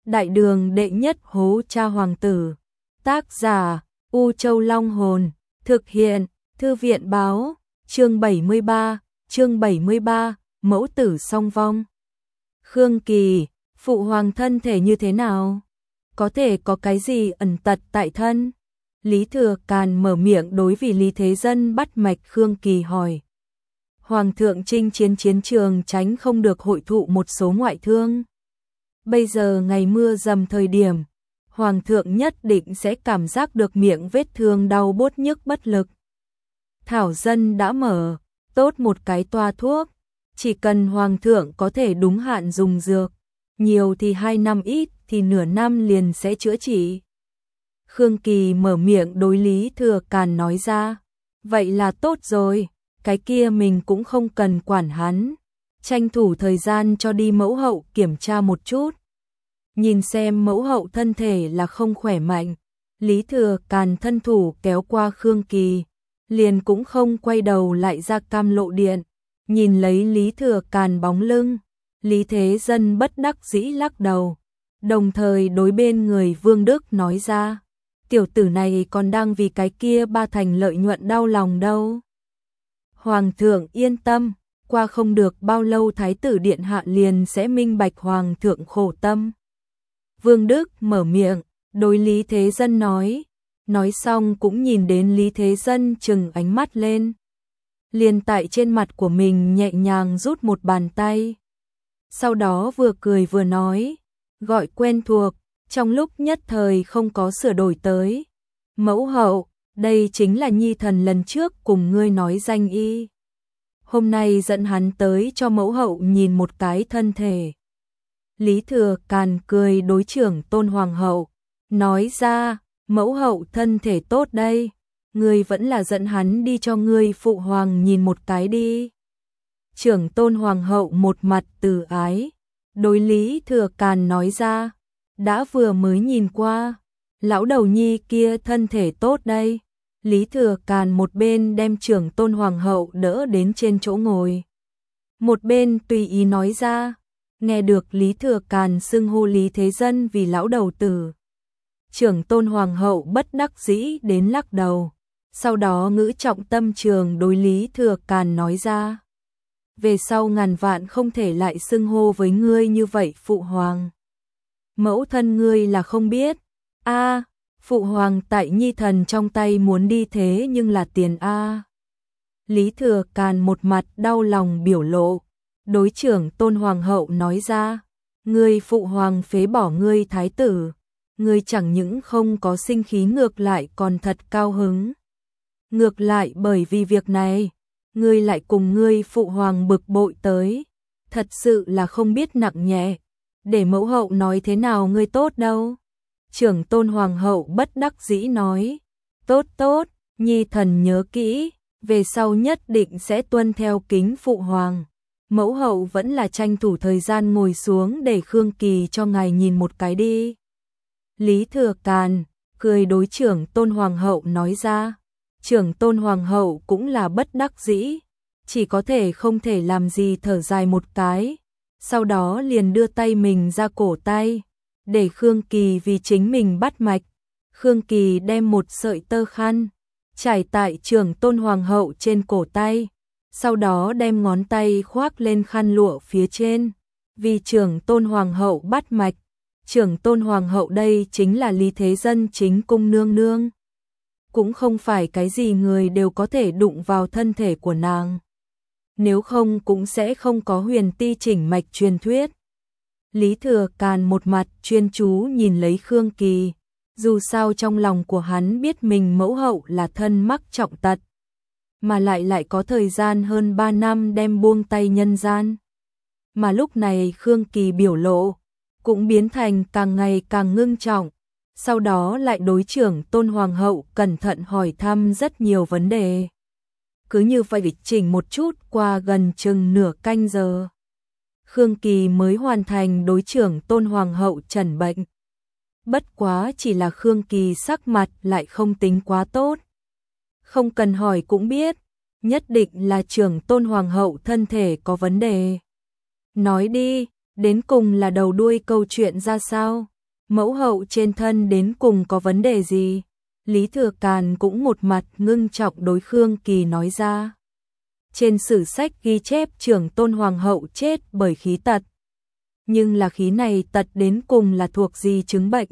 Đại đường đệ nhất hố cha hoàng tử. Tác giả U Châu Long Hồn. Thực hiện Thư viện Báo. Chương 73, mẫu tử song vong. Khương Kỳ, phụ hoàng thân thể như thế nào? Có thể có cái gì ẩn tật tại thân? Lý Thừa Càn mở miệng đối vì Lý Thế Dân bắt mạch Khương Kỳ hỏi. Hoàng thượng chinh chiến chiến trường tránh không được hội thụ một số ngoại thương. Bây giờ ngày mưa dầm thời điểm, Hoàng thượng nhất định sẽ cảm giác được miệng vết thương đau bốt nhức bất lực. Thảo dân đã mở tốt một cái toa thuốc, chỉ cần Hoàng thượng có thể đúng hạn dùng dược, nhiều thì 2 năm, ít thì nửa năm liền sẽ chữa trị. Khương Kỳ mở miệng đối Lý Thừa Càn nói ra, vậy là tốt rồi, cái kia mình cũng không cần quản hắn, tranh thủ thời gian cho đi mẫu hậu kiểm tra một chút. Nhìn xem mẫu hậu thân thể là không khỏe mạnh, Lý Thừa Càn thân thủ kéo qua Khương Kỳ, liền cũng không quay đầu lại ra Cam Lộ Điện, nhìn lấy Lý Thừa Càn bóng lưng, Lý Thế Dân bất đắc dĩ lắc đầu, đồng thời đối bên người Vương Đức nói ra, tiểu tử này còn đang vì cái kia 3 thành lợi nhuận đau lòng đâu. Hoàng thượng yên tâm, qua không được bao lâu Thái tử Điện Hạ liền sẽ minh bạch Hoàng thượng khổ tâm. Vương Đức mở miệng, đối Lý Thế Dân nói xong cũng nhìn đến Lý Thế Dân trừng ánh mắt lên. Liền tại trên mặt của mình nhẹ nhàng rút một bàn tay. Sau đó vừa cười vừa nói, gọi quen thuộc, trong lúc nhất thời không có sửa đổi tới. Mẫu hậu, đây chính là nhi thần lần trước cùng ngươi nói danh y. Hôm nay dẫn hắn tới cho mẫu hậu nhìn một cái thân thể. Lý Thừa Càn cười đối trưởng Tôn Hoàng hậu, nói ra, mẫu hậu thân thể tốt đây, ngươi vẫn là dẫn hắn đi cho ngươi phụ hoàng nhìn một cái đi. Trưởng Tôn Hoàng hậu một mặt từ ái, đối Lý Thừa Càn nói ra, đã vừa mới nhìn qua, lão đầu nhi kia thân thể tốt đây. Lý Thừa Càn một bên đem trưởng Tôn Hoàng hậu đỡ đến trên chỗ ngồi, một bên tùy ý nói ra. Nghe được Lý Thừa Càn xưng hô Lý Thế Dân vì lão đầu tử, trưởng Tôn Hoàng hậu bất đắc dĩ đến lắc đầu, sau đó ngữ trọng tâm trường đối Lý Thừa Càn nói ra, về sau ngàn vạn không thể lại xưng hô với ngươi như vậy phụ hoàng. Mẫu thân ngươi là không biết, phụ hoàng tại nhi thần trong tay muốn đi thế nhưng là tiền a. Lý Thừa Càn một mặt đau lòng biểu lộ, đối trưởng Tôn Hoàng hậu nói ra, ngươi phụ hoàng phế bỏ ngươi thái tử, ngươi chẳng những không có sinh khí ngược lại còn thật cao hứng. Ngược lại bởi vì việc này, ngươi lại cùng ngươi phụ hoàng bực bội tới, thật sự là không biết nặng nhẹ, để mẫu hậu nói thế nào ngươi tốt đâu. Trưởng Tôn Hoàng hậu bất đắc dĩ nói, tốt, nhi thần nhớ kỹ, về sau nhất định sẽ tuân theo kính phụ hoàng. Mẫu hậu vẫn là tranh thủ thời gian ngồi xuống để Khương Kỳ cho ngài nhìn một cái đi. Lý Thừa Càn cười đối trưởng Tôn Hoàng hậu nói ra. Trưởng Tôn Hoàng hậu cũng là bất đắc dĩ, chỉ có thể không thể làm gì thở dài một cái, sau đó liền đưa tay mình ra cổ tay, để Khương Kỳ vì chính mình bắt mạch. Khương Kỳ đem một sợi tơ khăn trải tại trưởng Tôn Hoàng hậu trên cổ tay, sau đó đem ngón tay khoác lên khăn lụa phía trên, vì trưởng Tôn Hoàng hậu bắt mạch. Trưởng Tôn Hoàng hậu đây chính là Lý Thế Dân chính cung nương nương, cũng không phải cái gì người đều có thể đụng vào thân thể của nàng, nếu không cũng sẽ không có huyền ti chỉnh mạch truyền thuyết. Lý Thừa Càn một mặt chuyên chú nhìn lấy Khương Kỳ, dù sao trong lòng của hắn biết mình mẫu hậu là thân mắc trọng tật, mà lại có thời gian hơn 3 năm đem buông tay nhân gian. Mà lúc này Khương Kỳ biểu lộ cũng biến thành càng ngày càng ngưng trọng, sau đó lại đối trưởng Tôn Hoàng hậu cẩn thận hỏi thăm rất nhiều vấn đề. Cứ như vậy chỉnh một chút qua gần chừng nửa canh giờ, Khương Kỳ mới hoàn thành đối trưởng Tôn Hoàng hậu chẩn bệnh. Bất quá chỉ là Khương Kỳ sắc mặt lại không tính quá tốt. Không cần hỏi cũng biết, nhất định là trưởng Tôn Hoàng hậu thân thể có vấn đề. Nói đi, đến cùng là đầu đuôi câu chuyện ra sao? Mẫu hậu trên thân đến cùng có vấn đề gì? Lý Thừa Càn cũng một mặt ngưng trọng đối Khương Kỳ nói ra. Trên sử sách ghi chép trưởng tôn hoàng hậu chết bởi khí tật. Nhưng là khí này tật đến cùng là thuộc gì chứng bệnh?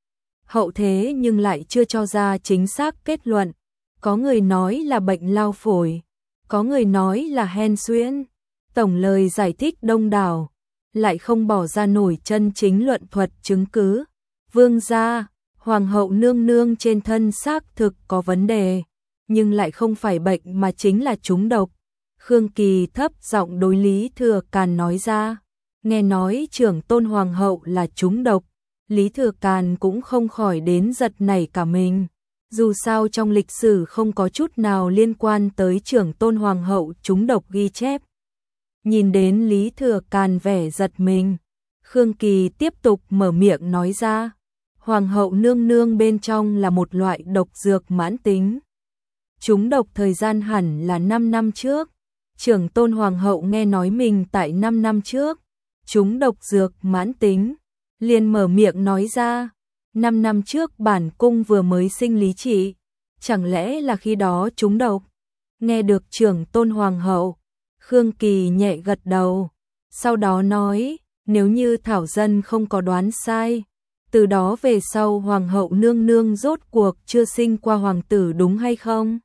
Hậu thế nhưng lại chưa cho ra chính xác kết luận. Có người nói là bệnh lao phổi, có người nói là hen suyễn. Tổng lời giải thích đông đảo, lại không bỏ ra nổi chân chính luận thuật chứng cứ. Vương gia, hoàng hậu nương nương trên thân xác thực có vấn đề, nhưng lại không phải bệnh mà chính là trúng độc. Khương Kỳ thấp giọng đối Lý Thừa Càn nói ra. Nghe nói trưởng tôn hoàng hậu là trúng độc, Lý Thừa Càn cũng không khỏi đến giật nảy cả mình. Dù sao trong lịch sử không có chút nào liên quan tới trưởng tôn hoàng hậu trúng độc ghi chép. Nhìn đến Lý Thừa Càn vẻ giật mình, Khương Kỳ tiếp tục mở miệng nói ra. Hoàng hậu nương nương bên trong là một loại độc dược mãn tính. Trúng độc thời gian hẳn là 5 năm trước. Trưởng tôn hoàng hậu nghe nói mình tại 5 năm trước trúng độc dược mãn tính, liền mở miệng nói ra. 5 năm trước bản cung vừa mới sinh lý trị, chẳng lẽ là khi đó trúng độc? Nghe được trưởng tôn hoàng hậu, Khương Kỳ nhẹ gật đầu, sau đó nói, nếu như thảo dân không có đoán sai, từ đó về sau hoàng hậu nương nương rốt cuộc chưa sinh qua hoàng tử đúng hay không?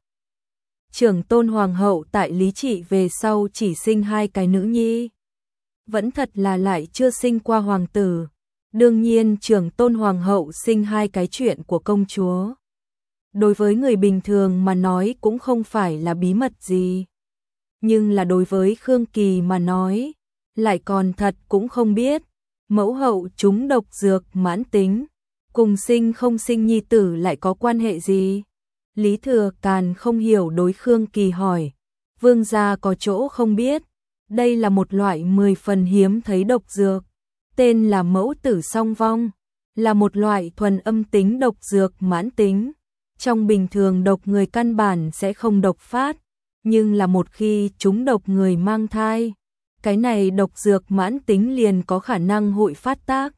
Trưởng tôn hoàng hậu tại lý trị về sau chỉ sinh 2 cái nữ nhi, vẫn thật là lại chưa sinh qua hoàng tử. Đương nhiên trưởng tôn hoàng hậu sinh 2 cái chuyện của công chúa. Đối với người bình thường mà nói cũng không phải là bí mật gì. Nhưng là đối với Khương Kỳ mà nói, lại còn thật cũng không biết. Mẫu hậu trúng độc dược mãn tính, cùng sinh không sinh nhi tử lại có quan hệ gì? Lý Thừa Càn không hiểu đối Khương Kỳ hỏi. Vương gia có chỗ không biết, đây là một loại 10 phần hiếm thấy độc dược. Tên là mẫu tử song vong, là một loại thuần âm tính độc dược mãn tính. Trong bình thường độc người căn bản sẽ không độc phát, nhưng là một khi chúng độc người mang thai, cái này độc dược mãn tính liền có khả năng hội phát tác.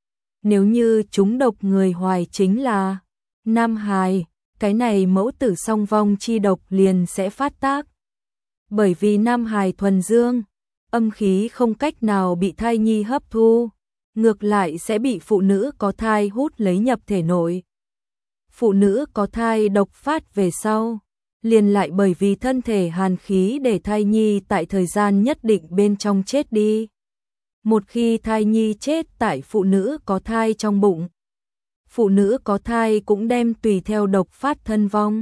Nếu như chúng độc người hoài chính là nam hài, cái này mẫu tử song vong chi độc liền sẽ phát tác. Bởi vì nam hài thuần dương, âm khí không cách nào bị thai nhi hấp thu, ngược lại sẽ bị phụ nữ có thai hút lấy nhập thể nội. Phụ nữ có thai độc phát về sau, liền lại bởi vì thân thể hàn khí để thai nhi tại thời gian nhất định bên trong chết đi. Một khi thai nhi chết tại phụ nữ có thai trong bụng, phụ nữ có thai cũng đem tùy theo độc phát thân vong.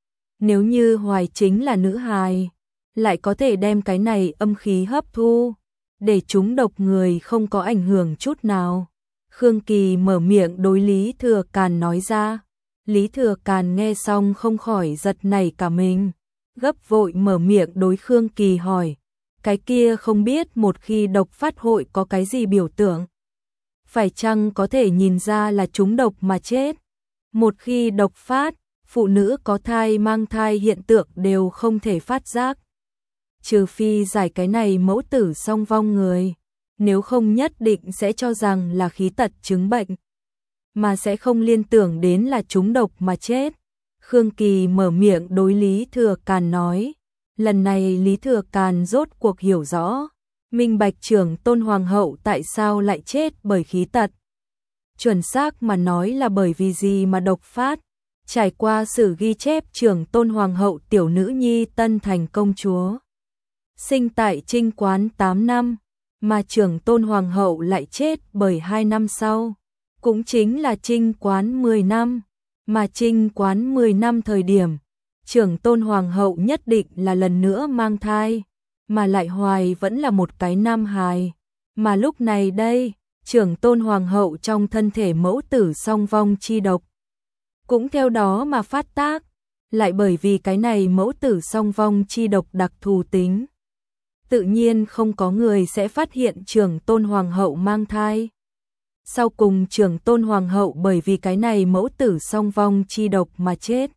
Nếu như hoài chính là nữ hài, lại có thể đem cái này âm khí hấp thu, để chúng độc người không có ảnh hưởng chút nào. Khương Kỳ mở miệng đối Lý Thừa Càn nói ra. Lý Thừa Càn nghe xong không khỏi giật nảy cả mình, gấp vội mở miệng đối Khương Kỳ hỏi. Cái kia không biết một khi độc phát hội có cái gì biểu tượng? Phải chăng có thể nhìn ra là chúng độc mà chết? Một khi độc phát, phụ nữ có thai mang thai hiện tượng đều không thể phát giác. Trừ phi giải cái này mẫu tử song vong người, nếu không nhất định sẽ cho rằng là khí tật chứng bệnh, mà sẽ không liên tưởng đến là trúng độc mà chết. Khương Kỳ mở miệng đối Lý Thừa Càn nói. Lần này Lý Thừa Càn rốt cuộc hiểu rõ, minh bạch trưởng tôn hoàng hậu tại sao lại chết bởi khí tật. Chuẩn xác mà nói là bởi vì gì mà độc phát. Trải qua sử ghi chép trưởng tôn hoàng hậu tiểu nữ nhi Tân Thành công chúa, sinh tại Trinh Quán 8 năm, mà trưởng tôn hoàng hậu lại chết bởi 2 năm sau, cũng chính là Trinh Quán 10 năm, mà Trinh Quán 10 năm thời điểm, trưởng tôn hoàng hậu nhất định là lần nữa mang thai, mà lại hoài vẫn là một cái nam hài, mà lúc này đây, trưởng tôn hoàng hậu trong thân thể mẫu tử song vong chi độc, cũng theo đó mà phát tác, lại bởi vì cái này mẫu tử song vong chi độc đặc thù tính. Tự nhiên không có người sẽ phát hiện trưởng tôn hoàng hậu mang thai. Sau cùng trưởng tôn hoàng hậu bởi vì cái này mẫu tử song vong chi độc mà chết.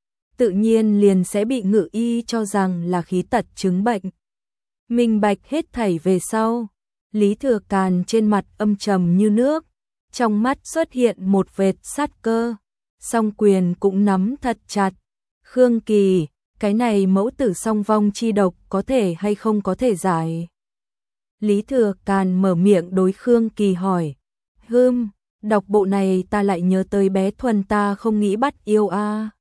Tự nhiên liền sẽ bị ngự y cho rằng là khí tật chứng bệnh. Minh bạch hết thảy về sau, Lý Thừa Càn trên mặt âm trầm như nước, trong mắt xuất hiện một vệt sát cơ, song quyền cũng nắm thật chặt. Khương Kỳ, cái này mẫu tử song vong chi độc có thể hay không có thể giải? Lý Thừa Càn mở miệng đối Khương Kỳ hỏi. Đọc bộ này ta lại nhớ tới bé Thuần ta không nghĩ bắt yêu a.